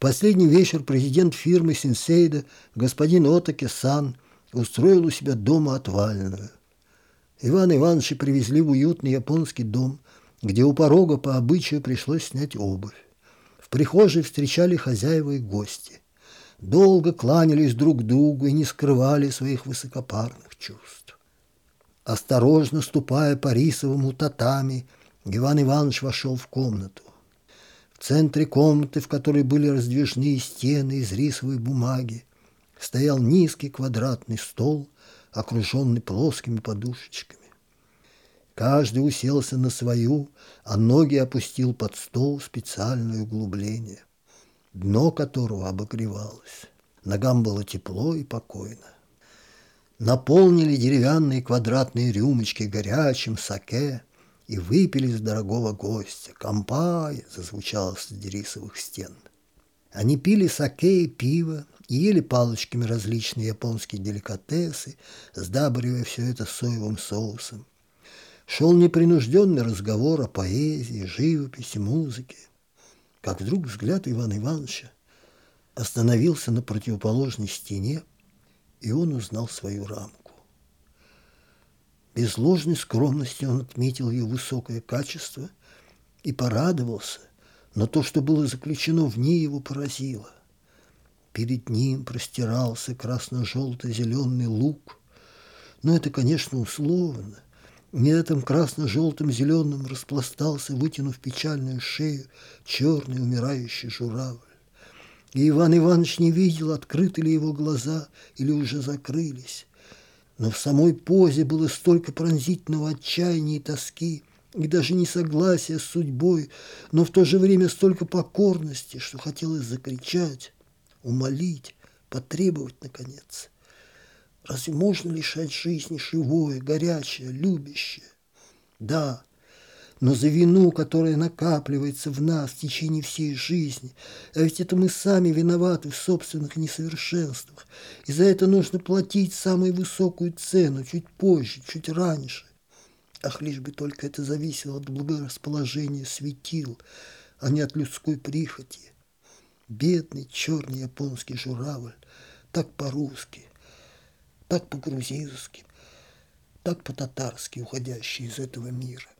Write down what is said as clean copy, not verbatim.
последний вечер президент фирмы Синсейда господин Отаке-сан устроил у себя дома отвальную. Ивана Ивановича привезли в уютный японский дом, где у порога по обычаю пришлось снять обувь. В прихожей встречали хозяева и гости. Долго кланялись друг другу и не скрывали своих высокопарных чувств. Осторожно ступая по рисовому татами, Иван Иванович вошел в комнату. В центре комнаты, в которой были раздвижные стены из рисовой бумаги, стоял низкий квадратный стол, окруженный плоскими подушечками. Каждый уселся на свою, а ноги опустил под стол в специальное углубление, дно которого обогревалось. Ногам было тепло и покойно. Наполнили деревянные квадратные рюмочки горячим саке и выпили с дорогого гостя. «Кампай!» зазвучало среди рисовых стен. Они пили саке и пиво, и ели палочками различные японские деликатесы, сдабривая все это соевым соусом. Шел непринужденный разговор о поэзии, живописи, музыке. Как вдруг взгляд Ивана Ивановича остановился на противоположной стене, и он узнал свою рамку. Без ложной скромности он отметил ее высокое качество и порадовался, но то, что было заключено в ней, его поразило. Перед ним простирался красно-желто-зеленый луг, но это, конечно, условно. Не этом красно-желтом-зеленом распластался, вытянув печальную шею, черный умирающий журавль. И Иван Иванович не видел, открыты ли его глаза или уже закрылись. Но в самой позе было столько пронзительного отчаяния и тоски, и даже несогласия с судьбой, но в то же время столько покорности, что хотелось закричать, умолить, потребовать, наконец. Разве можно лишать жизни живое, горячее, любящее? Да, но за вину, которая накапливается в нас в течение всей жизни, а ведь это мы сами виноваты в собственных несовершенствах, и за это нужно платить самую высокую цену, чуть позже, чуть раньше. Ах, лишь бы только это зависело от благорасположения светил, а не от людской прихоти. Бедный черный японский журавль, так по-русски, так по-грузински, так по-татарски уходящий из этого мира.